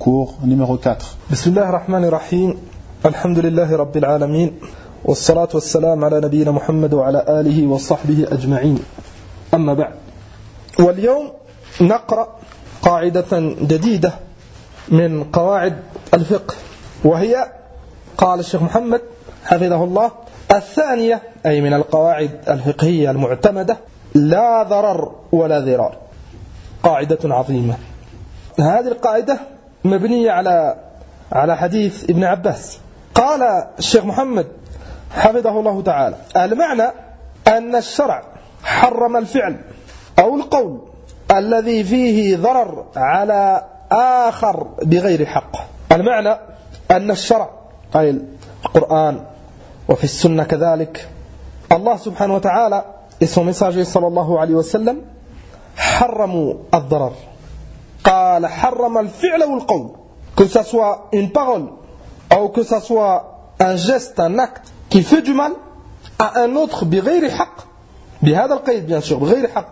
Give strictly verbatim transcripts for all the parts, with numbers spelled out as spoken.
cours numéro quatre. Bismillah ar-Rahman ar-Rahim. Alhamdulillahi Rabbil Alamin. Wassalatu wassalam ala nabiyyina Muhammad wa ala alihi wa sahbihi ajma'in. Amma ba'd. واليوم نقرأ قاعدة جديدة من قواعد الفقه، وهي قال الشيخ محمد حفظه الله الثانية، أي من القواعد الفقهية المعتمدة: لا ضرر ولا ضرار. قاعدة عظيمة. هذه القاعدة مبنية على على حديث ابن عباس. قال الشيخ محمد حفظه الله تعالى: المعنى أن الشرع حرم الفعل أو القول الذي فيه ضرر على آخر بغير حق. المعنى أن الشرع، أي القرآن وفي السنة كذلك، الله سبحانه وتعالى et son messager صلى الله عليه وسلم حرموا الضرر. قال حرم الفعل والقول، que ça soit une parole ou que ça soit un geste, un acte qui fait du mal à un autre بغير حق، بهذا القيد bien sûr، بغير حق،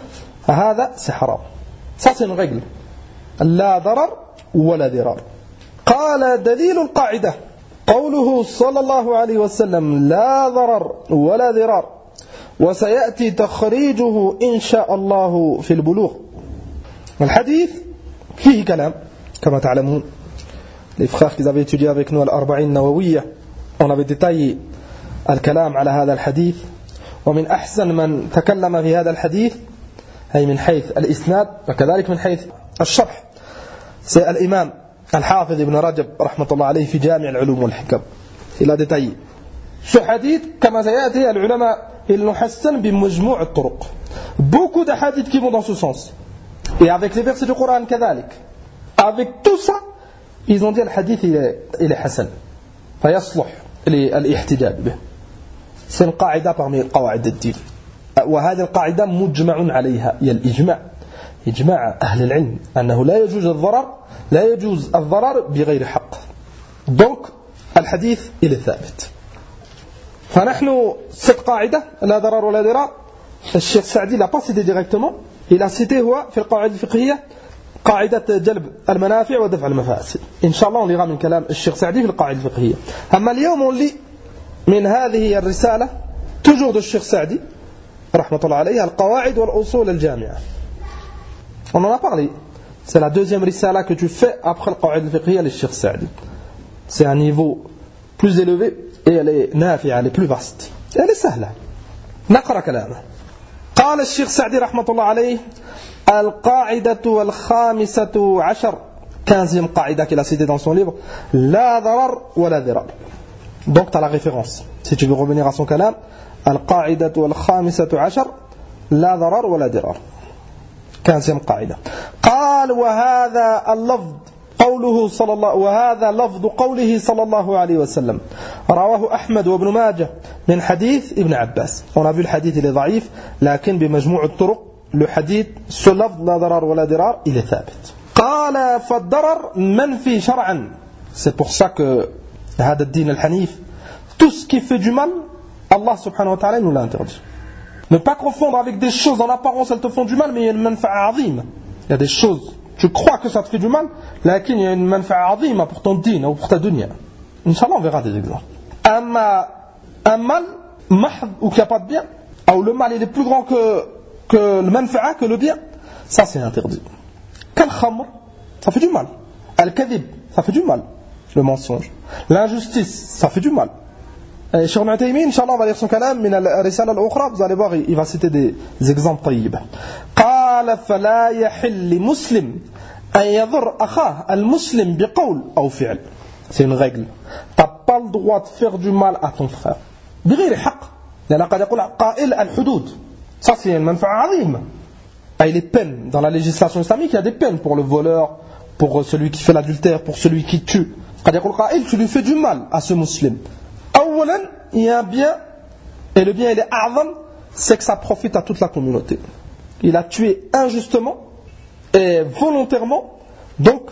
هذا c'est haram. Ça c'est une règle. لا ضرر ولا ضرار. قال دليل القاعدة قوله صلى الله عليه وسلم: لا ضرر ولا ضرار، وسيأتي تخريجه إن شاء الله في البلوغ. الحديث فيه كلام كما تعلمون. Les frères qui avaient étudié avec nous الأربعين النووية، on avait détaillé الكلام على هذا الحديث. ومن أحسن من تكلم في هذا الحديث، أي من حيث الإسناد وكذلك من حيث الشرح، c'est الإمام الحافظ ابن رجب رحمة الله عليه في جامع العلوم والحكم. Il a détaillé ce hadith كما سيأتي. العلماء ils l'ont hassan بمجموع الطرق. Beaucoup de hadiths qui vont dans ce sens. Et avec les versets du Coran كذلك. Avec tout ça, ils ont dit le hadith il est, il est hassan. فيصلح للاحتجاج به. C'est une قاعدة parmi قواعد الدين. وهذه القاعدة مجمع عليها، هي الإجماع، إجماع أهل العلم أنه لا يجوز الضرر لا يجوز الضرر بغير حق. Donc الحديث إلى ثابت. فنحن cette قاعدة لا ضرر ولا ضرار، الشيخ سعدي l'a pas cité directement، il a cité هو في القواعد الفقهية قاعدة جلب المنافع ودفع المفاسد. إن شاء الله نلغى من كلام الشيخ سعدي في القواعد الفقهية. أما اليوم نلي من هذه الرسالة toujours de الشيخ سعدي رحمة الله عليه القواعد والأصول الجامعة. On en a parlé. C'est la deuxième risala que tu fais après le qawaid al-fiqhiyya du Cheikh Saadi. C'est un niveau plus élevé et elle est nafi'a, elle est plus vaste. Et elle est simple. نقرأ كلامه. قال الشيخ سعدي رحمة الله عليه: القاعدة الخامسة عشر، quinzième قاعدة qu'il a cité dans son livre: لا ضرر ولا ضرار. Donc tu as la référence. Si tu veux revenir à son kalam: القاعدة الخامسة عشر لا ضرر ولا ضرار. quinzième قاعدة. قال: وهذا اللفظ قوله صلى الله وهذا لفظ قوله صلى الله عليه وسلم رواه أحمد وابن ماجه من حديث ابن عباس. On a vu le hadith, il est ضعيف، لكن بمجموع الطرق le hadith ce لفظ لا ضرر ولا ضرار il est ثابت. قال: فالضرر منفي شرعا. C'est pour ça que هذا الدين الحنيف, tout ce qui fait du mal, Allah subhanahu wa ta'ala nous l'a interdit. Ne pas confondre avec des choses en apparence elles te font du mal, mais il y a une manfa'a azima. Il y a des choses, tu crois que ça te fait du mal, mais il y a une manfa'a azima pour ton din ou pour ta dunya. Inch'Allah, on verra des exemples. Amma, un mal mahd ou qu'il n'y a pas de bien, ou le mal il est plus grand que, que le manfa'a, que le bien, ça c'est interdit. Quel khamr, ça fait du mal. Al-kadhib, ça fait du mal. Le mensonge. L'injustice, ça fait du mal. Cheikh Ibn Uthaymin, Inch'Allah, on va lire son kalam, min al-risala al-ukhra, vous allez voir, il va citer des exemples tayyib. قال فلا يحل لمسلم أن يضر أخاه المسلم بقول أو فعل. C'est une règle. Tu n'as pas le droit de faire du mal à ton frère. بغير حق. لأن قد يقول قائل الحدود. Ça c'est une manfa'a azim. Et les peines, dans la législation islamique, il y a des peines pour le voleur, pour celui qui fait l'adultère, pour celui qui tue. قد يقول قائل, tu lui fais du mal à ce musulman. أولا, il y a un bien, et le bien il est a'zam, c'est que ça profite à toute la communauté. Il a tué injustement et volontairement, donc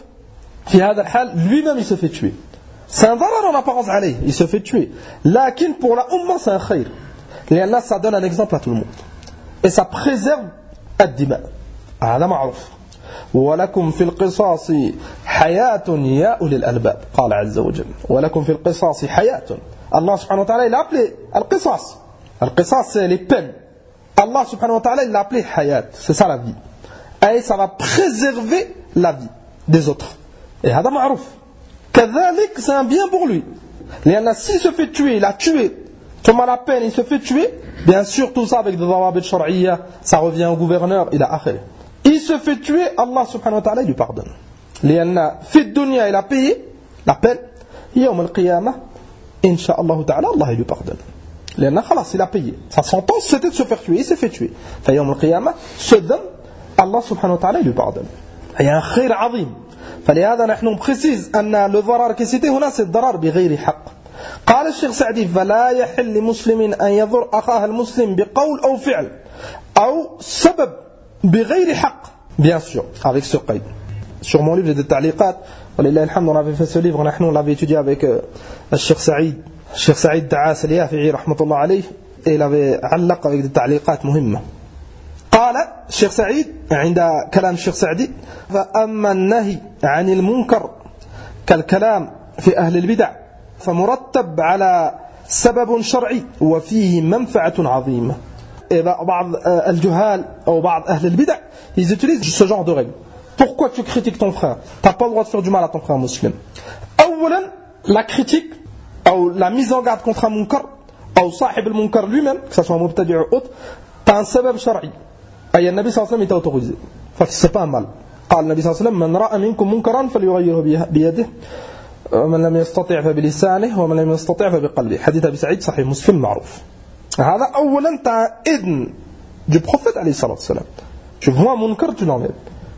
lui-même il se fait tuer. C'est un darar en apparence alayh, il se fait tuer. Lakin pour la umma c'est un khayr. Là ça donne un exemple à tout le monde. Et ça préserve ad-dima. هذا معروف. ولكم في القصاص حياة يا أولي الألباب قال عز وجل ولكم في القصاص حياة. Allah subhanahu wa ta'ala il a appelé al-qisas. Al-qisas c'est les peines. Allah subhanahu wa ta'ala il l'a appelé hayat, c'est ça la vie. Et ça va préserver la vie des autres. Et hada ma'rouf. Kadhalik c'est un bien pour lui. Lianna s'il se fait tuer, il a tué, comme à la peine il se fait tuer, bien sûr tout ça avec des dawabit shar'iyya, ça revient au gouverneur, il a akhir. Il se fait tuer, Allah subhanahu wa ta'ala il lui pardonne. Lianna fi dunya il a payé la peine, yawm al-qiyamah Inch'Allah ta'ala, Allah il lui pardonne. Lianna khalas, il a payé. Sa sentence c'était de se faire tuer, il s'est fait tuer. Fa yawm al-qiyamah, ce dam, Allah subhanahu wa ta'ala il lui pardonne. Il y a un khayr azim. فلهذا نحن précise أن le ضرر qui cité هنا c'est الضرر بغير حق. قال الشيخ سعدي فلا يحل لمسلم أن يضر أخاه المسلم بقول أو فعل أو سبب بغير حق. Bien sûr, avec ce qaïd. Sur mon livre j'ai des ta'liqat. ولله الحمد on avait fait ce livre, نحن on l'avait étudié avec euh, الشيخ سعيد الشيخ سعيد دعاس اليافعي رحمة الله عليه et il avait علق avec des ta'liqat مهمة. قال الشيخ سعيد عند كلام الشيخ سعدي فأما النهي عن المنكر كالكلام في أهل البدع فمرتب على سبب شرعي وفيه منفعة عظيمة. بعض الجهال أو بعض أهل البدع ils utilisent ce genre de règle. Pourquoi tu critiques ton frère? Tu n'as pas le droit de faire du mal à ton frère musulman. أولا la critique ou la mise en garde contre un munkar ou صاحب المنكر lui-même que ce soit مبتدع ou autre tu as un سبب شرعي. أي النبي صلى الله عليه وسلم est autorisé. C'est pas un mal. قال النبي صلى الله عليه وسلم من رأى منكم منكرا فليغيره بيده ومن لم يستطع فبلسانه ومن لم يستطع فبقلبه. حديث أبي سعيد صحيح مسلم معروف. هذا أولا t'as إذن du prophète عليه الصلاة والسلام. Tu vois un munkar tu l'enlèves.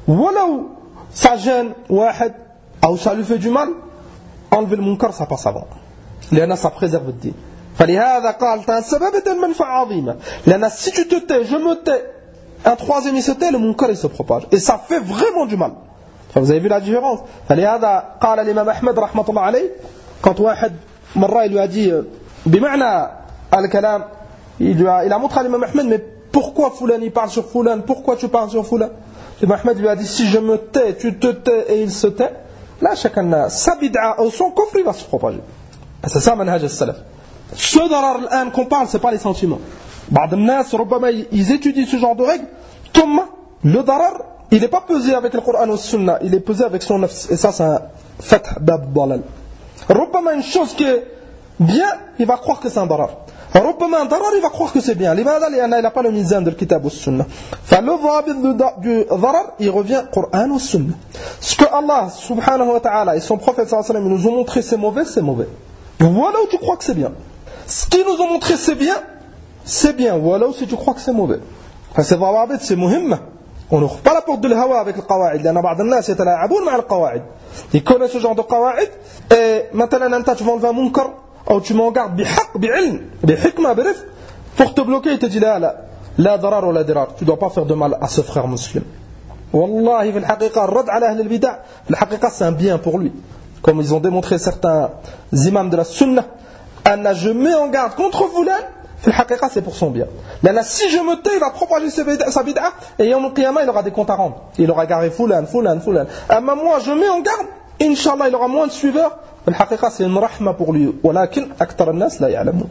ولو ça gêne واحد أو ça lui fait du mal, enlever le munkar ça passe avant. لأن ça préserve le din. فلهذا قال t'as un سبب المنفعة عظيمة. لأن si tu te tais, je me tais, un troisième il se tait, le munkar il se propage. Et ça fait vraiment du mal. Vous avez vu la différence. فلهذا قال الإمام أحمد رحمة الله عليه quand واحد مرة il lui a dit بمعنى الكلام il, lui a, il a montré à l'imam Ahmed mais pourquoi Foulan il parle sur Foulan, pourquoi tu parles sur Foulan. L'imam Ahmed lui a dit si je me tais, tu te tais et il se tait, là chacun sa bid'a ou son coffre il va se propager. C'est ça manhaj al-salaf. Ce darar l'an qu'on parle c'est pas les sentiments. بعض الناس ربما ils étudient ce genre de règles, ثم le darar il n'est pas pesé avec le Coran ou le Sunna, il est pesé avec son nafs. Et ça c'est un fath bab dalal. ربما une chose qui est bien, il va croire que c'est un darar. ربما un darar, il va croire que c'est bien. لماذا؟ لأنه il n'a pas le mizan de الكتاب والسنة. فالle ضابط du darar, il revient Coran ou Sunna. Ce que Allah subhanahu wa ta'ala et son prophète sallallahu alayhi wa sallam nous ont montré c'est mauvais, c'est mauvais. Voilà où tu crois que c'est bien. Ce qu'ils nous ont montré c'est bien, c'est bien. Voilà où si tu crois que c'est mauvais. Enfin, c'est ضابط, c'est muhimma. On n'ouvre pas la porte de l'hawa avec le qawaïd. لأن بعض الناس يتلاعبون مع القواعد. Ils connaissent ce genre de qawaïd. Et maintenant, tu vas enlever un munkar, ou tu m'en gardes bihaq, bi'ilm, bihikma, birif, pour te bloquer, il te dit là, là, la darar ou la dirar. Tu ne dois pas faire de mal à ce frère musulman. Wallahi, في الحقيقة, الرد على أهل البدع, في الحقيقة, c'est un bien pour lui. Comme ils ont démontré certains imams de la sunna, أن je mets en garde contre Foulan, في الحقيقة, c'est pour son bien. Là, si je me tais, il va propager sa bid'a, et yawm al-qiyamah, il aura des comptes à rendre. Il aura garé Foulan, Foulan, Foulan. Amma moi, je mets en garde, Inch'Allah, il aura moins de suiveurs. الحقيقة c'est une رحمة pour lui. ولكن أكثر الناس لا يعلمون.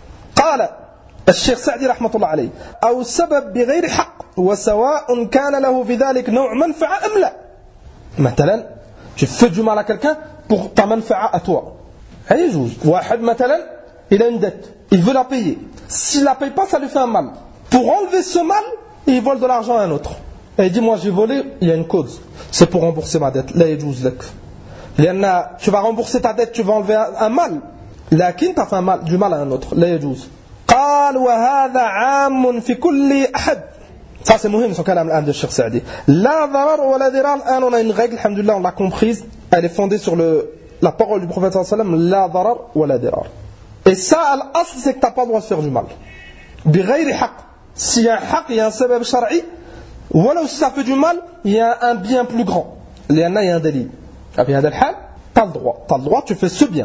قال الشيخ سعدي رحمة الله عليه أو سبب بغير حق وسواء كان له في ذلك نوع منفعة أم لا. مثلا tu fais du mal à quelqu'un pour ta manfa'a à toi. هل يجوز. واحد مثلا il a une dette, il veut la payer. S'il la paye pas, ça lui fait un mal. Pour enlever ce mal, il vole de l'argent à un autre. Et il dit moi j'ai volé, il y a une cause. C'est pour rembourser ma dette. لا يجوز لك. لأن tu vas rembourser ta dette, tu vas enlever un, un mal. لكن tu as fait un mal, du mal à un autre. لا يجوز. قال وهذا عام في كل أحد. Ça c'est مهم son كلام الآن de Cheikh Saadi. لا ضرر ولا ضرار. الآن on a une règle, alhamdoulilah, on l'a comprise. Elle est fondée sur le, la parole du prophète sallallahu alayhi wa sallam. لا ضرر ولا ضرار. Et ça, l'asl, c'est que tu n'as pas le droit de faire du mal. بغير حق. S'il y a un haq, il y a un sabab shar'i. Ou alors si ça fait du mal, il y a un bien plus grand. لأن il y a un délit. في هذا الحال tu as le droit tu as le droit tu fais ce bien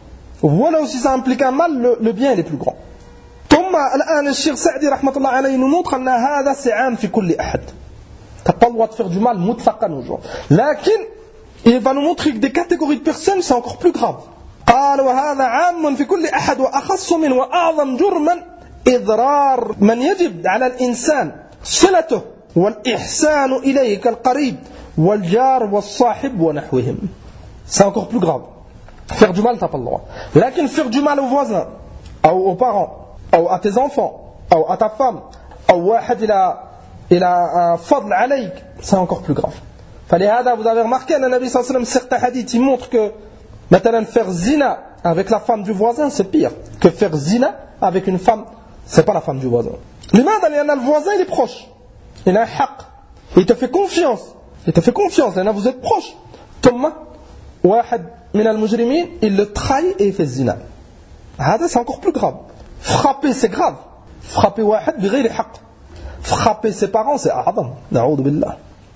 voilà aussi ça implique un mal le, le bien il est plus grand ثم الآن الشيخ سعدي رحمة الله عليه nous montre أن هذا c'est عام في كل أحد tu n'as pas le droit de faire du mal مطلقا aux gens لكن il va nous montrer que des catégories de personnes, c'est encore plus grave. قال وهذا عام في كل أحد وأخص من وأعظم جرما إضرار من يجب على الإنسان صلته والإحسان إليه كالقريب والجار والصاحب ونحوهم. C'est encore plus grave. Faire du mal, t'as pas le droit. لكن faire du mal aux voisins, أو aux parents, أو à tes enfants, أو à ta femme, أو واحد إلى إلى فضل عليك, c'est encore plus grave. فلهذا vous avez remarqué أن النبي صلى الله عليه وسلم certains hadiths ils montrent que maintenant faire zina avec la femme du voisin c'est pire que faire zina avec une femme, c'est pas la femme du voisin. لماذا؟ لأن le voisin il est proche, il a un haq, il te fait confiance, il te fait confiance, لأن vous êtes proche. ثم واحد من المجرمين il le trahit et il fait zina. هذا c'est encore plus grave. Frapper c'est grave. Frapper واحد بغير حق. Frapper ses parents c'est أعظم. نعوذ بالله.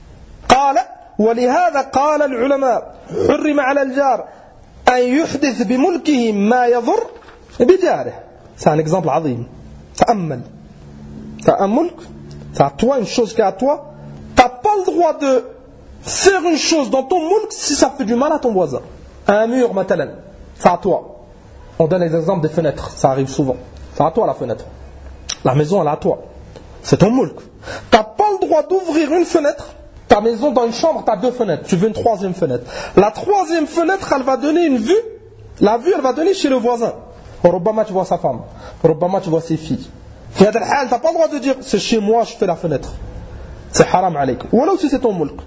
قال ولهذا قال العلماء حرم على الجار أن يحدث بملكه ما يضر بجاره. C'est un exemple عظيم. تأمل. T'as un mulk, t'as à toi une chose qui est à toi, t'as pas le droit de faire une chose dans ton mulk si ça fait du mal à ton voisin. Un mur, matalan, c'est à toi. On donne les exemples des fenêtres, ça arrive souvent. C'est à toi la fenêtre. La maison elle est à toi. C'est ton mulk. T'as pas le droit d'ouvrir une fenêtre. Ta maison dans une chambre, t'as deux fenêtres. Tu veux une troisième fenêtre. La troisième fenêtre, elle va donner une vue. La vue, elle va donner chez le voisin. Rubbama tu vois sa femme. Rubbama tu vois ses filles. Tu n'as pas le droit de dire c'est chez moi, je fais la fenêtre. C'est haram alayk. Ou alors si c'est ton mulk.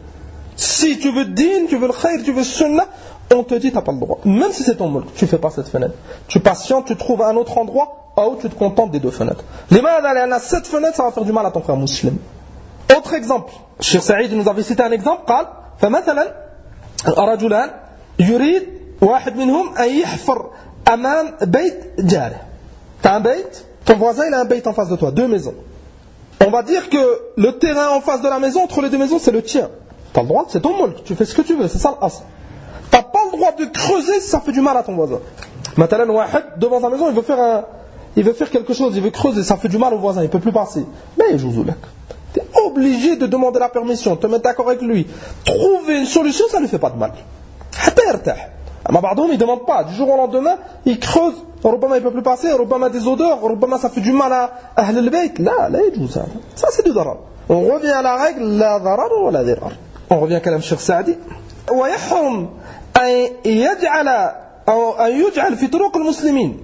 Si tu veux din, tu veux le khayr, tu veux le sunnah, on te dit tu n'as pas le droit. Même si c'est ton mulk, tu ne fais pas cette fenêtre. Tu patientes, tu trouves un autre endroit où tu te contentes des deux fenêtres. Les mains, il y a cette fenêtre, ça va faire du mal à ton frère musulman. Autre exemple. Cheikh Saïd nous avait cité un exemple. قال فمثلا رجلان يريد واحد منهم أن يحفر أمام بيت جاره. T'as un beit, ton voisin il a un beit en face de toi, deux maisons. On va dire que le terrain en face de la maison, entre les deux maisons, c'est le tien. T'as le droit, c'est ton mulk, tu fais ce que tu veux, c'est ça l'as. T'as pas le droit de creuser si ça fait du mal à ton voisin. Maintenant, واحد devant sa maison, il veut faire un, il veut faire quelque chose, il veut creuser, ça fait du mal au voisin, il peut plus passer. Mais il joue lak. T'es obligé de demander la permission, te mettre d'accord avec lui, trouver une solution, ça ne lui fait pas de mal. حتى يرتاح. Mais بعضهم ils ne demandent pas, du jour au lendemain, ils creusent, ربما il ne peut plus passer, ربما des odeurs, ربما ça fait du mal à أهل البيت. لا لا يجوز هذا. Ça c'est du ضرر. On revient à la règle لا ضرر ولا ضرار. On revient à كلام الشيخ سعدي. ويحرم أن يجعل أو أن يجعل في طرق المسلمين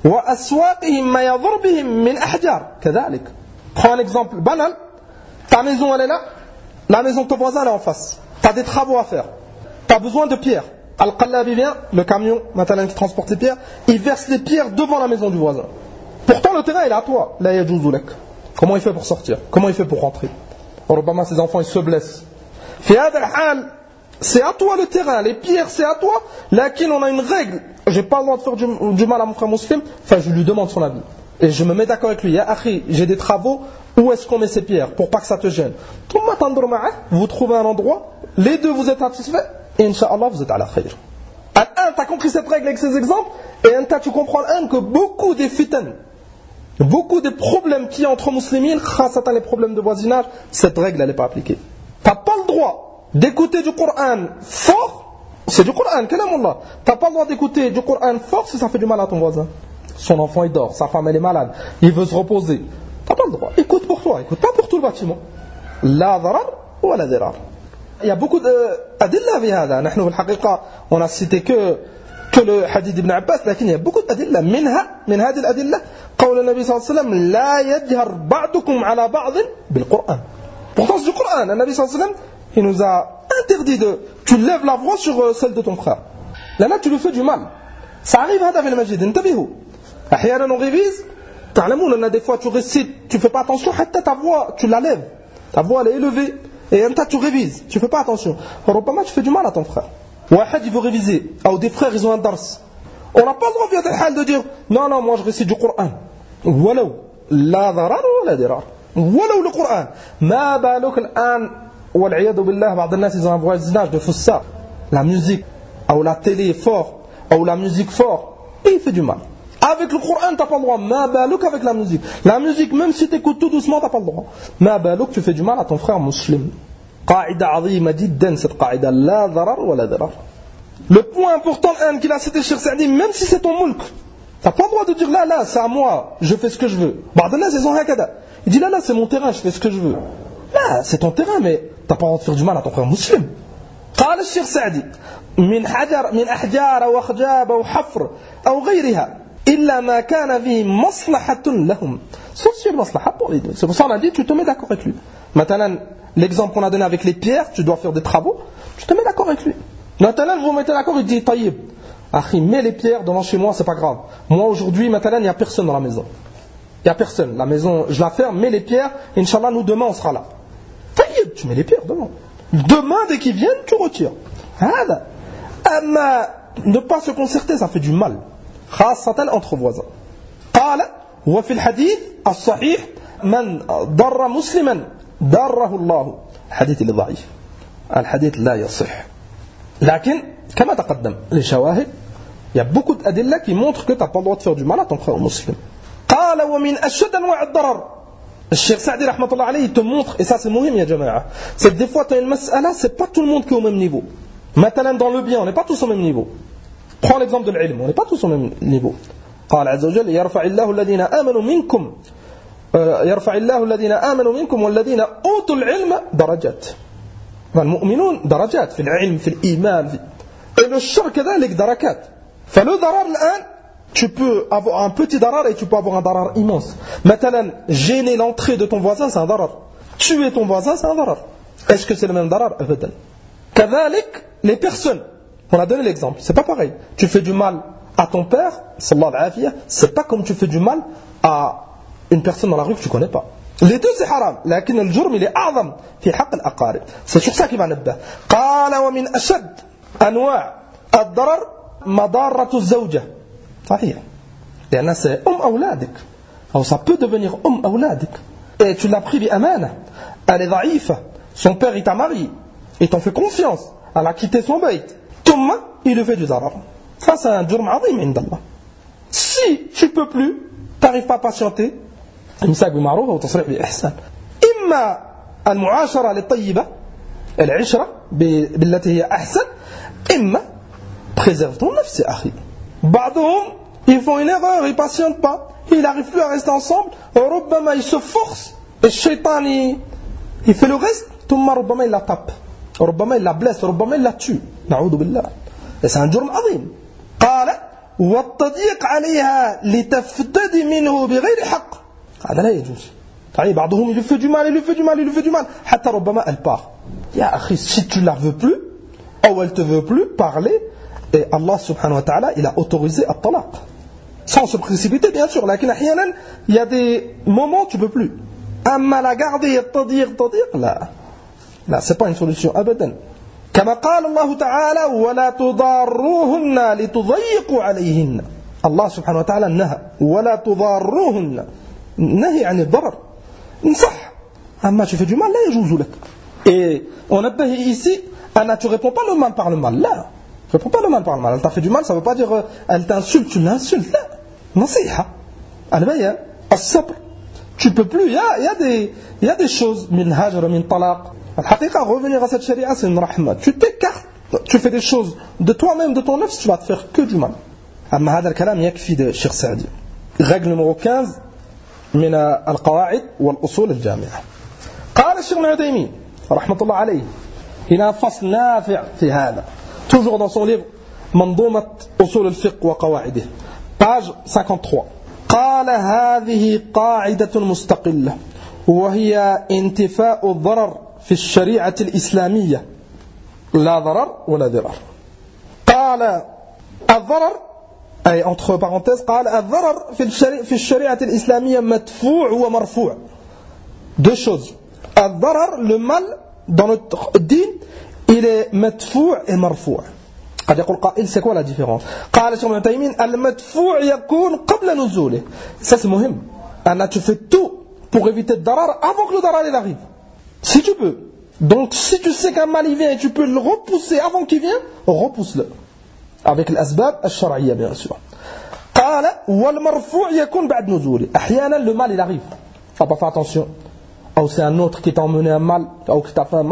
وأسواقهم ما يضر بهم من أحجار كذلك. Prends un exemple banal. Ta maison elle est là, la maison de ton voisin elle est en face. Tu as des travaux à faire. Tu as besoin de pierres. Al-Qallabi vient, le camion maintenant qui transporte les pierres, il verse les pierres devant la maison du voisin. Pourtant le terrain il est à toi. La yajuzu lak. Comment il fait pour sortir? Comment il fait pour rentrer? Rubama ses enfants ils se blessent. Fi hada al-hal, c'est à toi le terrain, les pierres c'est à toi. Lakin on a une règle. J'ai pas le droit de faire du, du mal à mon frère musulman. Enfin je lui demande son avis. Et je me mets d'accord avec lui. Ya akhi, j'ai des travaux. Où est-ce qu'on met ces pierres pour pas que ça te gêne? Vous trouvez un endroit, les deux vous êtes satisfaits, et Inch'Allah vous êtes à la khayr. Un, tu as compris cette règle avec ces exemples, et un, tu comprends un que beaucoup des fitan, beaucoup des problèmes qu'il y a entre musulmans, khasatan les problèmes de voisinage, cette règle elle n'est pas appliquée. Tu n'as pas le droit d'écouter du Coran fort, c'est du Coran, kalamullah. Tu n'as pas le droit d'écouter du Coran fort si ça fait du mal à ton voisin. Son enfant il dort, sa femme elle est malade, il veut se reposer. Tu n'as pas le droit. Écoute pour toi, écoute pas pour tout le bâtiment. La darar ou la dirar. Il y a beaucoup d'adilla في هذا. نحن في الحقيقة on a cité que que le hadith d'Ibn Abbas, لكن il y a beaucoup d'adilla. منها من هذه الأدلة قول النبي صلى الله عليه وسلم لا يجهر بعضكم على بعض بالقرآن. Pourtant c'est du Coran. Le Nabi صلى الله عليه وسلم il nous a interdit de tu lèves la voix sur celle de ton frère. Là là tu lui fais du mal. Ça arrive هذا في المسجد. انتبهوا. أحيانا on révise. Des fois tu récites, tu fais pas attention, ta voix, tu la lèves, ta voix elle est élevée, et un tas tu révises, tu fais pas attention. Robama tu fais du mal à ton frère. Wahad il veut réviser, ou des frères ils ont un dars. On n'a pas le droit via de dire non non moi je récite du Coran. Waouh, la darar ou la dirar. Waouh le Coran. Ma balok l'an, wal'iyadu billah, بعض الناس ils ont un voisinage de foussa, la musique, ou la télé fort, ou la musique fort, et il fait du mal. Avec le Coran, tu n'as pas le droit. Ma balouk avec la musique. La musique, même si tu écoutes tout doucement, tu n'as pas le droit. Ma balouk, tu fais du mal à ton frère musulman. قاعدة عظيمة جدا cette قاعدة لا ضرر ولا ضرر. Le point important un qu'il a cité Cheikh Saadi, même si c'est ton mulk, t'as pas le droit de dire là là c'est à moi, je fais ce que je veux. بعض الناس ils sont هكذا. Il dit là là c'est mon terrain, je fais ce que je veux. Là c'est ton terrain mais t'as pas le droit de faire du mal à ton frère musulman. قال الشيخ سعدي من حجر من أحجار وخجاب أو حفر أو غيرها إلا ما كان فيه مصلحة لهم. Sauf si il y a une maslaha pour les deux. C'est pour ça qu'on a dit tu te mets d'accord avec lui. Maintenant l'exemple qu'on a donné avec les pierres, tu dois faire des travaux, tu te mets d'accord avec lui. Maintenant vous vous mettez d'accord, il dit taïb. Akhi, mets les pierres devant chez moi, c'est pas grave. Moi aujourd'hui, maintenant il n'y a personne dans la maison. Il n'y a personne. La maison, je la ferme, mets les pierres, Inch'Allah nous demain on sera là. Taïb, tu mets les pierres devant. Demain dès qu'ils viennent, tu retires. Hada. Amma, ne pas se concerter, ça fait du mal. Khasatan entre voisins. قال وفي الحديث الصحيح من ضر مسلما ضره الله. الحديث اللي ضعيف. الحديث لا يصح. لكن كما تقدم لشواهد il y a beaucoup d'adilla qui montrent que tu n'as pas le droit de faire du mal à ton frère musulman. قال ومن أشد أنواع الضرر. الشيخ سعدي رحمة الله عليه te montre, et ça c'est مهم يا جماعة, c'est que des fois tu as une mas'ala, c'est pas tout le monde qui est au même niveau. Maintenant dans le bien, on n'est pas tous au même niveau. Prends l'exemple de l'ilm, on n'est pas tous au même niveau. قال عز وجل يرفع الله الذين آمنوا منكم يرفع الله الذين آمنوا منكم والذين أوتوا العلم درجات. المؤمنون درجات في العلم في الإيمان في... et le shirk كذلك دركات. فلو ضرر الآن tu peux avoir un petit darar et tu peux avoir un darar immense. Maintenant gêner l'entrée de ton voisin c'est un darar. Tuer ton voisin c'est un darar. Est-ce que c'est le même darar? أبدا. كذلك les personnes, on a donné l'exemple, c'est pas pareil. Tu fais du mal à ton père, sallallahu alayhi wa sallam, c'est pas comme tu fais du mal à une personne dans la rue que tu connais pas. Les deux c'est haram, لكن الجرم il est أعظم في حق الأقارب. C'est sur ça qu'il va نبه. قال ومن أشد أنواع الضرر مضارة الزوجة. صحيح. لأن c'est أم أولادك. أو ça peut devenir أم أولادك. Et tu l'as pris بأمانة. Elle est ضعيفة. Son père il t'a marié. Il t'en fait confiance. Elle a quitté son bayt. ثم il lui fait du darar. Ça c'est un jurm عظيم عند الله. Si tu peux plus, t'arrives pas à patienter, إمساك بمعروف وتصريح بإحسان. إما المعاشرة للطيبة العشرة بالتي هي أحسن إما préserve ton nafs أخي. بعضهم ils font une erreur, ils patientent pas, ils n'arrivent plus à rester ensemble, ربما ils se forcent et le shaitan il, il fait le reste, ثم ربما il la tape, ربما il la blesse, ربما il la tue. نعوذ بالله. Et c'est un jurm عظيم. قال والتضييق عليها لتفتدي منه بغير حق. هذا لا يجوز. طيب بعضهم il lui fait du mal, il lui fait du mal, il lui fait du mal حتى ربما elle part. يا أخي si tu la veux plus ou elle te veut plus parler, et Allah subhanahu wa ta'ala il a autorisé الطلاق sans se précipiter bien sûr, لكن أحيانا il y a des moments où tu peux plus. أما la garder التضييق تضييق لا لا c'est pas une solution أبدا. كما قال الله تعالى ولا تضاروهن لتضيقوا عليهن. الله سبحانه وتعالى نهى ولا تضاروهن, نهي عن الضرر. صح أما tu fais du mal لا يجوز لك. Et on a dit ici Anna, tu réponds pas le mal par le mal. Là, tu réponds pas le mal par le mal. Elle t'a fait du mal, ça veut pas dire elle t'insulte, tu l'insultes. Là, nasiha. Al-bayan, as-sabr. Tu peux plus. Il y a, il y a des, il y a des choses. Min hajr, min talaq. Al-haqiqa, revenir à cette sharia, c'est une rahma. Tu t'écartes, tu fais des choses de toi-même, de ton nafs, tu vas te faire que du mal. Amma hada al-kalam yakfi de Cheikh Saadi. Règle numéro quinze من القواعد والأصول الجامعة. قال الشيخ ابن عثيمين رحمة الله عليه هنا فصل نافع في هذا, toujours dans son livre منظومة أصول الفقه وقواعده, page cinquante-trois. قال هذه قاعدة مستقلة وهي انتفاء الضرر في الشريعة الإسلامية, لا ضرر ولا ضرر. قال الضرر أي entre parenthèses قال الضرر في الشريعة في الشريعة الإسلامية مدفوع ومرفوع. Deux choses. الضرر, le mal dans notre dîn, il est مدفوع et مرفوع. قد يقول قائل c'est quoi la différence؟ قال الشيخ ابن تيمية المدفوع يكون قبل نزوله. Ça c'est مهم. أن tu fais tout pour éviter le darar avant que le darar il arrive. Si tu peux. Donc si tu sais qu'un mal il vient et tu peux le repousser avant qu'il vienne, repousse-le. avec الأسباب الشرعية bien sûr. قال والمرفوع يكون بعد نزوله. أحيانا le mal il arrive, faut pas faire attention, ou c'est un autre qui t'a emmené un mal ou qui t'a fait un mal,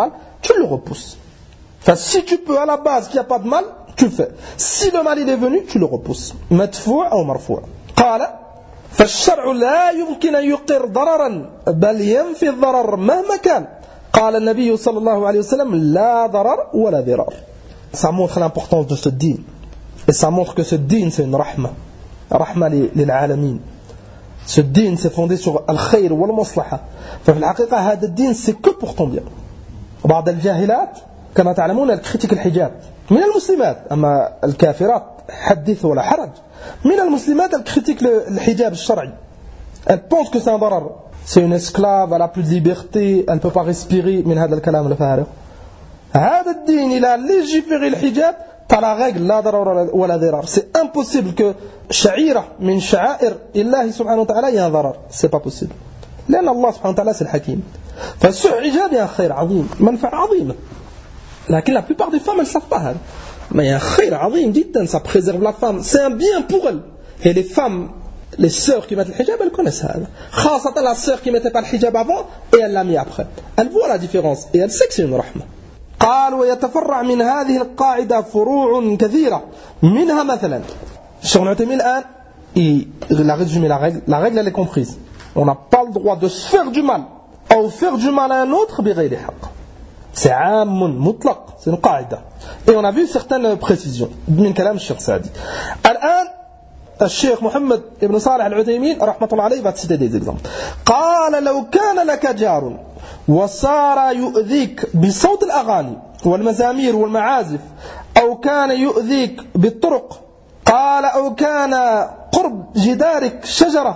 tu le repousses. Enfin, si tu peux à la base qu'il n'y a pas de mal, tu le fais. Si le mal il est venu, tu le repousses. Madfou' ou marfou'. قال فالشرع لا يمكن أن يقر ضررا بل ينفي الضرر مهما كان. قال النبي صلى الله عليه وسلم لا ضرر ولا ضرار. Ça montre l'importance de ce din. Et ça montre que ce din c'est une rahma. Rahma للعالمين. Ce din c'est fondé sur al-khayr wal-maslaha. ففي الحقيقة هذا الدين c'est que pour ton bien. بعض الجاهلات كما تعلمون الكريتيك الحجاب من المسلمات أما الكافرات حدث ولا حرج من المسلمات الكريتيك الحجاب الشرعي. Elle pense que c'est un ضرر. C'est une esclave, elle a plus de liberté, elle ne peut pas respirer من هذا الكلام الفارغ. هذا الدين il a légiféré le hijab par la règle لا ضرر ولا ضرار. C'est impossible que شعيرة من شعائر الله سبحانه وتعالى ي a un ضرر. C'est pas possible. لأن الله سبحانه وتعالى c'est الحكيم. فالسوء حجاب يا خير عظيم منفعة عظيمة. لكن la plupart des femmes elles savent pas هذا. Mais il y a un khayr عظيم جدا, ça préserve la femme, c'est un bien pour elle. Et les femmes, les sœurs qui mettent le hijab, elles connaissent هذا. خاصة la sœur qui mettait pas le hijab avant et elle l'a mis après. Elle voit la différence et elle sait que c'est une rahma. قال ويتفرع من هذه القاعدة فروع كثيرة منها مثلا. Cheikh Ibn Uthaymin الآن il a résumé la règle. La règle elle est comprise. On n'a pas le droit de se faire du mal ou faire du mal à un autre بغير حق. C'est عام مطلق, c'est une قاعدة. Et on a vu certaines précisions من كلام الشيخ سعدي. الآن الشيخ محمد بن صالح العثيمين رحمة الله عليه va citer des exemples. قال لو كان لك جار وصار يؤذيك بصوت الأغاني والمزامير والمعازف أو كان يؤذيك بالطرق قال أو كان قرب جدارك شجرة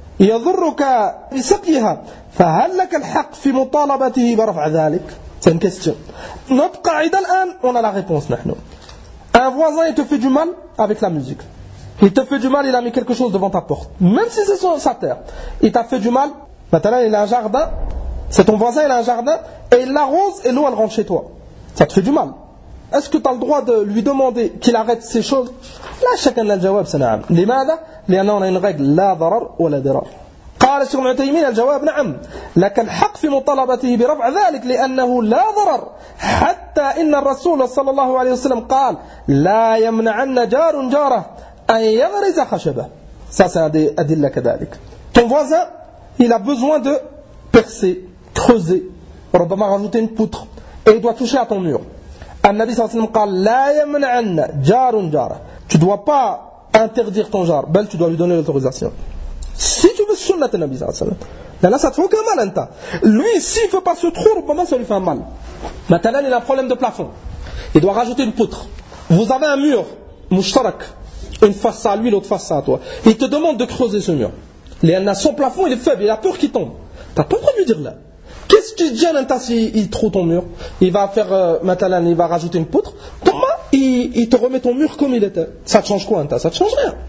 يضرك بسقيها فهل لك الحق في مطالبته برفع ذلك؟ C'est une question. Notre qaïda الآن, on a la réponse نحن. Un voisin il te fait du mal avec la musique. Il te fait du mal, il a mis quelque chose devant ta porte. Même si c'est son, sa terre. Il t'a fait du mal. Maintenant il a un jardin. C'est ton voisin, il a un jardin. Et il l'arrose et l'eau elle rentre chez toi. Ça te fait du mal. Est-ce que tu as le droit de lui demander qu'il arrête ces choses? Là, chacun a le jawab, c'est نعم. لماذا؟ لأننا on a une règle لا ضرر ولا ضرار. قال الشيخ ابن تيمية الجواب نعم لك الحق في مطالبته برفع ذلك لأنه لا ضرر حتى إن الرسول صلى الله عليه وسلم قال لا يمنعن جار جاره أن يغرز خشبه. Ça c'est des adilla كذلك. Ton voisin il a besoin de percer, creuser, ربما rajouter une poutre et il doit toucher à ton mur. النبي صلى الله عليه وسلم قال لا يمنعن جار جاره. Tu ne dois pas interdire ton jar, bel tu dois lui donner l'autorisation. Si tu veux sunnat Nabi sallallahu alayhi wa sallam, là ça te fait aucun mal anta. Lui s'il ne fait pas ce trou, probablement ça lui fait un mal. Maintenant il a un problème de plafond. Il doit rajouter une poutre. Vous avez un mur, mushtarak, une face à lui, l'autre face à toi. Il te demande de creuser ce mur. Son plafond il est faible, il a peur qu'il tombe. Tu n'as pas le droit de lui dire là. Qu'est-ce qui te gêne anta s'il il trouve ton mur? Il va faire, euh, maintenant il va rajouter une poutre. Thomas, il, il te remet ton mur comme il était. Ça te change quoi anta? Ça te change rien.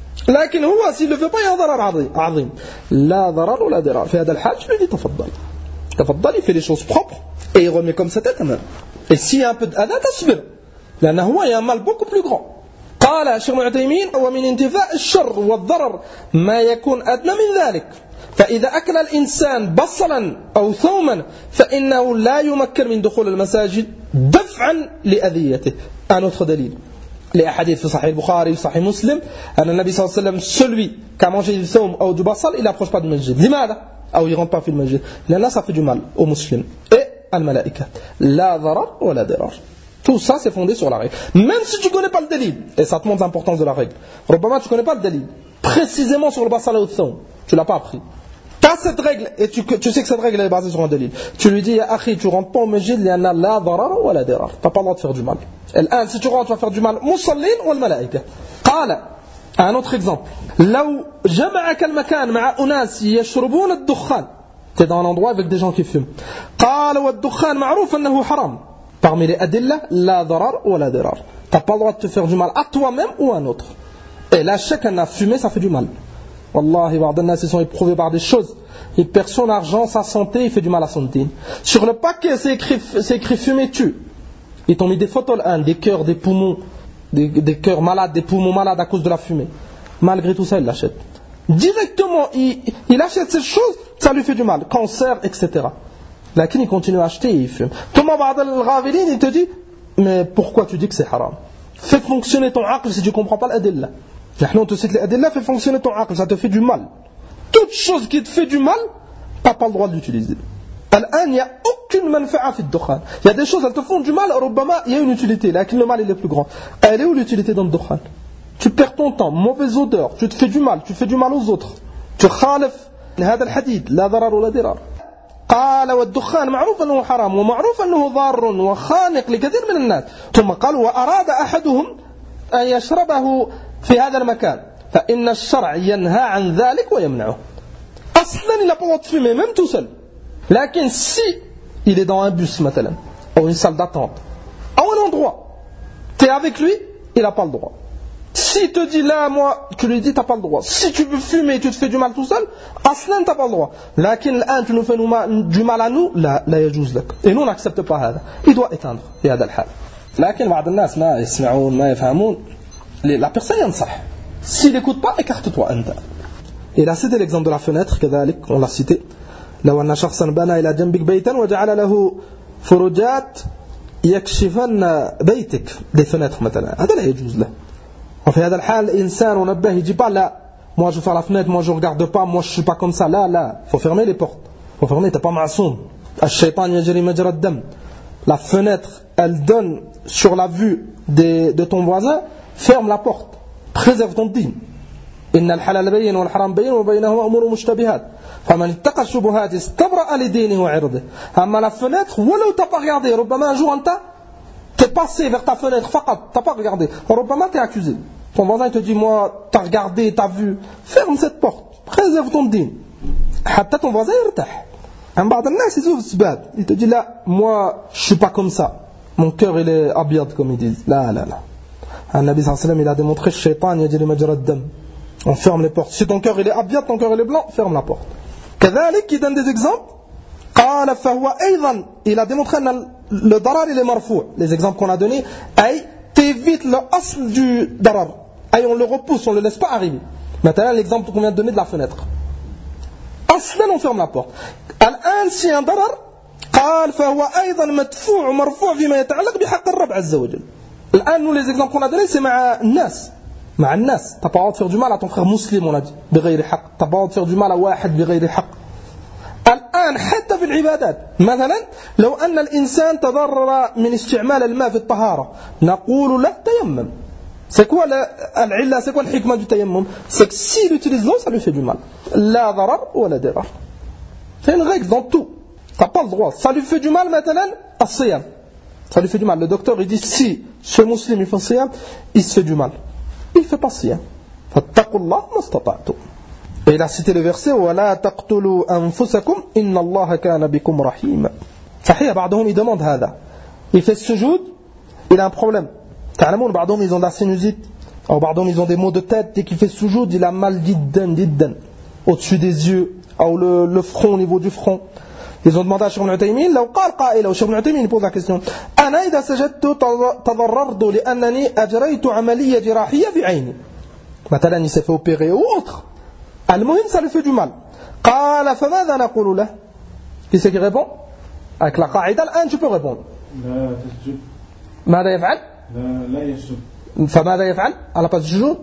لكن هو s'il ne le fait pas il y a un ضرر عظيم عظيم لا ضرر ولا ضرار في هذا الحال je lui dis تفضل تفضل il fait les choses propres et il remet comme c'était تمام. Et s'il y a un peu d'adha تصبر لأن هو il y a un mal beaucoup plus grand. قال الشيخ ابن عثيمين ومن انتفاء الشر والضرر ما يكون أدنى من ذلك فإذا أكل الإنسان بصلا أو ثوما فإنه لا يمكن من دخول المساجد دفعا لأذيته. Un autre دليل les hadiths في صحيح البخاري صحيح مسلم أن النبي صلى الله عليه وسلم celui qui a mangé du thawm ou du basal il n'approche pas du masjid. لماذا؟ أو il rentre pas في المسجد لأن là ça fait du mal aux musulmans et الملائكة. لا ضرر ولا ضرار. Tout ça c'est fondé sur la règle. Même si tu ne connais pas le dalil, et ça te montre l'importance de la règle. ربما tu ne connais pas le dalil précisément sur le basal ou le thawm, tu ne l'as pas appris. Tu as cette règle et tu, tu sais que cette règle est basée sur un dalil. Tu lui dis, ya akhi, tu rentres pas au masjid, il y en a la darar ou la darar. Tu n'as pas le droit de faire du mal. الآن si tu rentres, tu vas faire du mal. Musallin ou الملائكة. قال un autre exemple. لو جمعك المكان مع أناس يشربون الدخان. Tu es dans un endroit avec des gens qui fument. قال والدخان معروف أنه حرام. Parmi les adillas, la darar ou la darar. Tu n'as pas le droit de te faire du mal à toi-même ou à un autre. Et là, chacun a fumé, ça fait du mal. Wallahi, ils sont éprouvés par des choses. Il perd son argent, sa santé, il fait du mal à son dîne. Sur le paquet, c'est écrit, c'est écrit fumer tue. Ils t'ont mis des photos, hein, des cœurs, des poumons, des, des cœurs malades, des poumons malades à cause de la fumée. Malgré tout ça, il l'achète. Directement, il, il achète ces choses, ça lui fait du mal. Cancer, et cetera. Lakin il continue à acheter et il fume. Thomas Ba'd al-Ghavilin, il te dit, mais pourquoi tu dis que c'est haram? Fais fonctionner ton aql si tu ne comprends pas l'adilla. On te cite l'adilla, fais fonctionner ton aql, ça te fait du mal. Toute chose qui te fait du mal, tu n'as pas le droit de l'utiliser. Il n'y a aucune manfa'a fi ad-dukhan. Il y a des choses, elles te font du mal, il y a une utilité, mais le mal il est plus grand. Elle est où l'utilité dans le dukhan? Tu perds ton temps, mauvaise odeur, tu te fais du mal, tu fais du mal aux autres. Tu khalif هذا الحديد لا ضرر ولا ضرار. قال والدخان معروف أنه حرام ومعروف أنه ضار وخانق لكثير من الناس. ثم قال وأراد أحدهم أن يشربه في هذا المكان فإن الشرع ينهى عن ذلك ويمنعه. أصلا il n'a pas le droit de fumer, même tout seul. لكن si il est dans un bus مثلا ou une salle d'attente ou un endroit, tu es avec lui, il n'a pas le droit. Si te dit là, moi, tu lui dis, tu n'as pas le droit. Si tu veux fumer et tu te fais du mal tout seul, aslan, tu n'as pas le droit. Lakin, l'un, tu nous fais du mal à nous, là, là, yajouz lak. Et nous, on n'accepte pas ça. Il doit éteindre. Il y a d'al-hal. Lakin, بعض الناس ما يسمعون ما يفهمون. La personne ينصح. S'il n'écoute pas, écarte-toi, anta. Et là, c'était l'exemple de la fenêtre, كذلك, on l'a cité. لو أن شخصا بنى إلى جنبك بيتا وجعل له فرجات يكشفن بيتك des fenêtres مثلا. هذا لا يجوز له. وفي هذا الحال الإنسان ونبه يجي pas là, moi je ferme la fenêtre, moi je regarde pas, moi je suis pas comme ça, là, là, faut fermer les portes, faut fermer, t'es pas ma'soum. الشيطان يجري مجرى الدم. La fenêtre, elle donne sur la vue de, de ton voisin, ferme la porte, préserve ton dîn. إن الحلال بين والحرام بين وبينهما أمور مشتبهات فمن اتقى الشبهات استبرأ لدينه وعرضه. أما la fenêtre, ولو t'as pas regardé, ربما un jour أنت t'es passé vers ta fenêtre, faqat, t'as pas regardé. ربما t'es accusé. Ton voisin te dit, moi, t'as regardé, t'as vu. Ferme cette porte, préserve ton dîn. حتى ton voisin يرتاح. Un بعض الناس يزوف السباب. Il te dit, là, moi, je suis pas comme ça. Mon cœur, il est abyad, comme ils disent. Là, là, là. Un Nabi sallallahu alayhi wa sallam, il a démontré, shaitan yajri majra ad-dam. On ferme les portes. Si ton cœur, il est abyad, ton cœur, il est blanc, ferme la porte. كذلك, il donne des exemples. قال فهو أيضا, il a démontré que le darar, il est marfou. Les exemples qu'on a donnés, aïe, t'évites le asl du darar. Aïe, on le repousse, on ne le laisse pas arriver. Maintenant, l'exemple qu'on vient de donner de la fenêtre. Aslan, on ferme la porte. الآن si un darar, قال فهو أيضا مدفوع ومرفوع فيما يتعلق بحق الرب عز وجل. الآن, nous, les exemples qu'on a donnés, c'est مع الناس. مع الناس. T'as pas le droit de faire du mal à ton frère musulman, on a dit. بغير حق. T'as pas le droit de faire du mal à واحد بغير حق. الآن حتى في العبادات مثلا لو أن الإنسان تضرر من استعمال الماء في الطهارة نقول له تيمم. C'est quoi العلة, c'est quoi الحكمة du tayammum? C'est que s'il utilise l'eau, ça lui fait du mal. لا ضرر ولا ضرر. C'est une règle dans tout. T'as pas le droit. Ça lui fait du mal مثلا الصيام. Ça lui fait du mal. Le docteur il dit si ce musulman il fait siyam, il se fait du mal. Il fait pas siyam. فاتقوا الله ما استطعتم. Et il a cité le verset وَلَا تَقْتُلُوا أَنفُسَكُمْ إِنَّ اللَّهَ كَانَ بِكُمْ رَحِيمًا. صحيح بعضهم il demande هذا. Il fait sujoud, il a un problème. تعلمون بعضهم ils ont de la sinusite, ou بعضهم ils ont des maux de tête, dès qu'il fait sujoud, il a mal جدا جدا au-dessus des yeux, ou le, le front, au niveau du front. Ils ont demandé à Cheikh Ibn Uthaymin, لو قال قائل ou Cheikh Ibn Uthaymin il pose la question أنا إذا سجدت تضررت لأنني أجريت عملية جراحية في عيني. مثلا il s'est fait opérer ou autre. المهم ça lui fait du mal. قال فماذا نقول له? Qui c'est qui répond? Avec la qaïda, الآن tu peux répondre. لا تسجد. ماذا يفعل؟ لا لا يسجد. فماذا يفعل؟ على pas السجود؟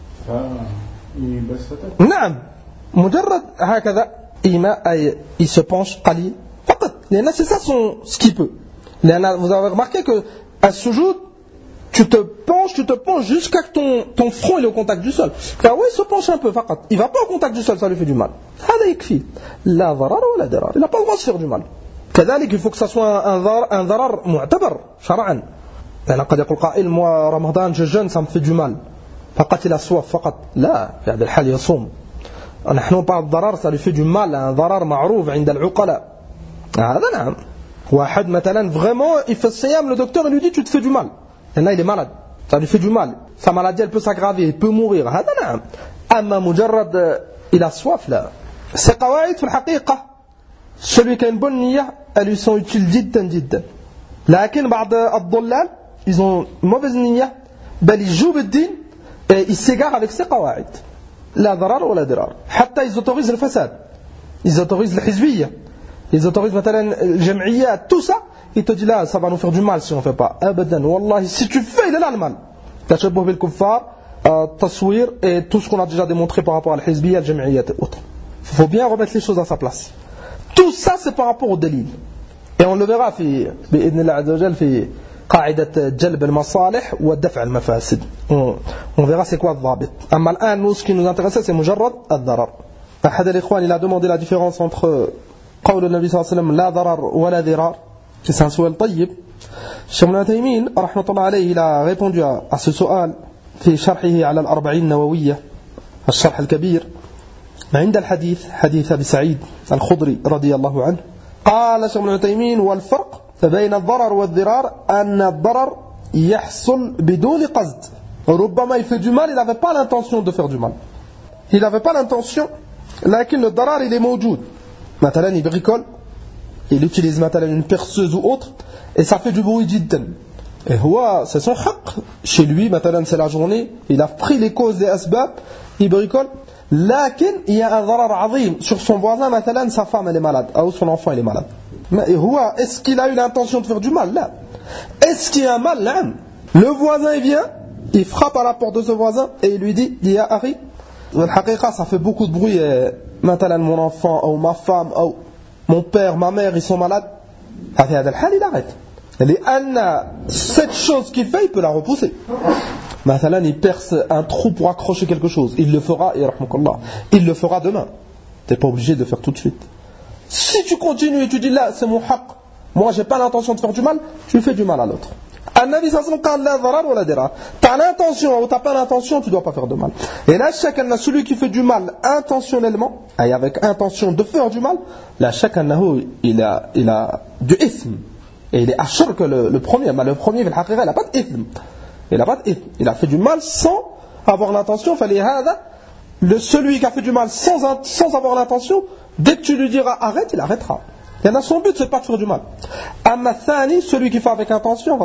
يبسطه. نعم. مجرد هكذا إيماء أي il se penche قليل فقط. لأن c'est ça son ce qu'il peut. لأن vous avez remarqué que à السجود tu te penches, tu te penches jusqu'à que ton, ton front est au contact du sol. Car oui, il se penche un peu, faqat. Il ne va pas au contact du sol, ça lui fait du mal. هذا يكفي. لا ضرر ولا ضرر. Il n'a pas le droit de se faire du mal. كذلك il faut que ça soit un ضرر, un ضرر معتبر شرعا. لأن قد يقول قائل moi رمضان je jeûne ça me fait du mal. فقط il a soif فقط. لا في هذا الحال يصوم. نحن بعض الضرر ça lui fait du mal. Un ضرر معروف عند العقلاء. هذا نعم. واحد مثلا vraiment il fait siyam, le docteur il lui dit tu te fais du mal. Et là il est malade, ça lui fait du mal, sa maladie elle peut s'aggraver, il peut mourir. هذا نعم. أما مجرد il a soif là. Ces قواعد في الحقيقة celui qui a une bonne niyyah elles lui sont utiles جدا جدا. لكن بعض الضلال ils ont une mauvaise niyyah بل ils jouent بالدين et ils s'égarent avec ces قواعد. لا ضرر ولا ضرار. حتى ils autorisent le fasad, ils autorisent الحزبية. ils autorisent مثلا الجمعيات, tout ça, il te dit là, ça va nous faire du mal si on ne fait pas. Abadan, Wallah, si tu fais, il est là le mal. Tashabbuh bil kuffar, taswir et tout ce qu'on a déjà démontré par rapport à l'hizbiyya, al-jam'iyyat et autres. Il faut bien remettre les choses à sa place. Tout ça, c'est par rapport au dalil. Et on le verra في بإذن الله عز وجل في قاعدة جلب المصالح ودفع المفاسد. On, on verra c'est quoi الضابط. أما الآن nous ce qui nous intéresse c'est مجرد الضرر. أحد الإخوان il a demandé la différence entre قول النبي صلى الله عليه وسلم لا ضرر ولا ضرار. C'est un سؤال طيب. الشيخ ابن عثيمين رحمة الله عليه il a répondu à, à ce سؤال في شرحه على الأربعين النووية الشرح الكبير عند الحديث حديث أبي سعيد الخضري رضي الله عنه. قال الشيخ ابن عثيمين والفرق بين الضرر والضرار أن الضرر يحصل بدون قصد. ربما il fait du mal, il n'avait pas l'intention de faire du mal. Il n'avait pas l'intention, لكن le darar il est موجود. مثلا il bricole, il utilise مثلا une perceuse ou autre, et ça fait du bruit جدا. Et هو c'est son حق. Chez lui مثلا c'est la journée, il a pris les causes des asbab, il bricole. لكن il y a un ضرر عظيم sur son voisin مثلا sa femme elle est malade ou son enfant il est malade. Mais هو est-ce qu'il a eu l'intention de faire du mal? Là. Est-ce qu'il y a un mal? Là. Le voisin il vient, il frappe à la porte de ce voisin et il lui dit ya akhi, الحقيقة ça fait beaucoup de bruit مثلا mon enfant ou ma femme ou mon père ma mère ils sont malades. في هذا الحال il arrête. لأن cette chose qu'il fait il peut la repousser. Mathalan, il perce un trou pour accrocher quelque chose. Il le fera, il le fera demain. Tu n'es pas obligé de faire tout de suite. Si tu continues et tu dis là, c'est mon haqq, moi j'ai pas l'intention de faire du mal, tu fais du mal à l'autre. An-Nabi sallallahu alayhi wa sallam, tu as l'intention ou tu n'as pas l'intention, tu ne dois pas faire de mal. Et là, chacun, celui qui fait du mal intentionnellement, et avec intention de faire du mal, là, chacun, il a, il a du ism. Et il est achar que le, le premier, mais le premier, il n'a pas d'ism. Il a, pas de, il a fait du mal sans avoir l'intention. Le, celui qui a fait du mal sans, sans avoir l'intention, dès que tu lui diras arrête, il arrêtera. Il y en a son but, c'est pas de faire du mal. Amma thani, celui qui fait avec intention,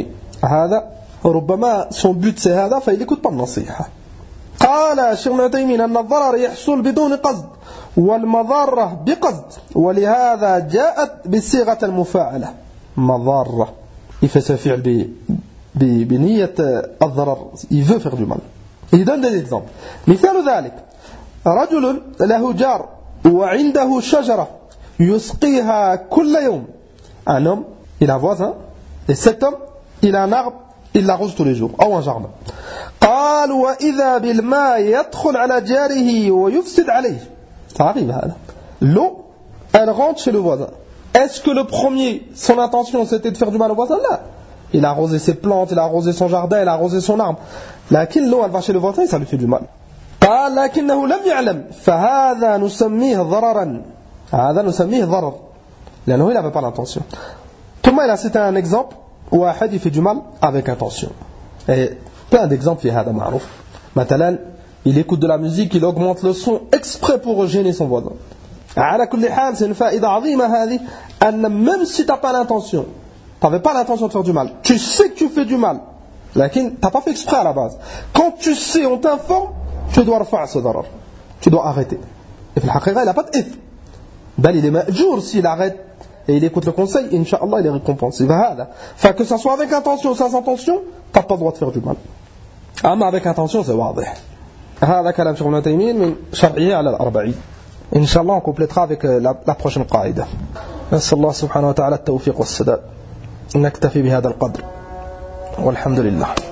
son but c'est hada, il n'écoute pas le nasiha. قال الشيخ ابن تيمية أن الضرر يحصل بدون قصد والمضرة بقصد ولهذا جاءت بصيغة المفاعلة مضرة. Il fait ce fi'l bi بنية الضرر, il veut faire du mal. Il donne des exemples. مثال ذلك رجل له جار وعنده شجرة يسقيها كل يوم. Un homme, il a un voisin, et cet homme, il a un arbre, il l'arrose tous les jours, ou un jardin. قال وإذا بالماء يدخل على جاره ويفسد عليه. Ça arrive, هذا. L'eau, elle rentre chez le voisin. Est-ce que le premier, son intention c'était de faire du mal au voisin? Là. Il a arrosé ses plantes, il a arrosé son jardin, il a arrosé son arbre. لكن l'eau elle va chez le voisin et ça lui fait du mal. قال لكنه لم يعلم فهذا نسميه ضررا. هذا نسميه ضرر. لأنه il n'avait pas l'intention. ثم il a cité un exemple où واحد il fait du mal avec intention. Et plein d'exemples في هذا معروف. مثلا il écoute de la musique, il augmente le son exprès pour gêner son voisin. على كل حال c'est une faïda عظيمة هذه أن même si tu n'as pas l'intention, tu n'avais pas l'intention de faire du mal, tu sais que tu fais du mal, mais tu n'as pas fait exprès à la base. Quand tu sais, on t'informe, tu dois refaire ce darar, tu dois arrêter. Et في الحقيقة il n'a pas de ithme, bal il est ma'jour s'il arrête et il écoute le conseil, Inch'Allah il est récompensé. Enfin que ça soit avec intention ou sans intention, tu n'as pas le droit de faire du mal. Mais avec intention c'est واضح. هذا كلام شيخ ابن تيمية من شرعه على الأربعين. Inch'Allah on complétera avec la, la prochaine qaïda. نسأل الله سبحانه وتعالى التوفيق والسداد. نكتفي بهذا القدر والحمد لله.